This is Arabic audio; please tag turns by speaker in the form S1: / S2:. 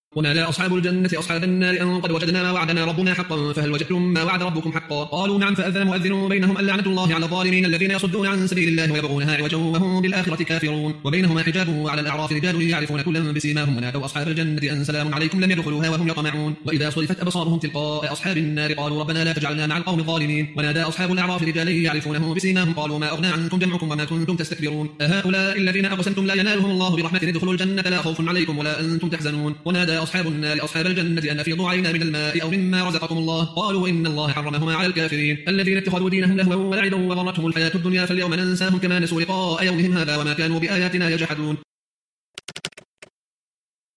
S1: ونادى أصحاب الجنة أصحاب النار أن قد وجدنا ما وعدنا ربنا حقا فهل وجدتم ما وعد ربكم حقا قالوا نعم فأذن مؤذن بينهم أن لعنة الله على الظالمين الذين يصدون عن سبيل الله ويبغونها عوجا وهم بالآخرة كافرون وبينهما حجاب وعلى الأعراف رجال يعرفون كلا بسيماهم ونادوا أصحاب الجنة أن سلام عليكم لم يدخلوها وهم يطمعون وإذا صرفت أبصارهم تلقاء أصحاب النار قالوا ربنا لا تجعلنا مع القوم الظالمين ونادى أصحاب الأعراف رجال يعرفونه بسيماهم قالوا ما أغنى عنكم جمعكم وما كنتم تستكبرون أهؤلاء الذين أقسمتم لا ينالهم الله برحمة ادخلوا الجنة لا خوف عليكم ولا أنتم تحزنون ونادى أصحاب النار أصحاب الجنة أن أفيضوا علينا من الماء أو مما رزقكم الله قالوا إن الله حرمهما على الكافرين الذين اتخذوا دينهم لهوا ولعبا وغرتهم الحياة الدنيا فاليوم ننساهم كما نسوا لقاء يومهم هذا وما كانوا بآياتنا يجحدون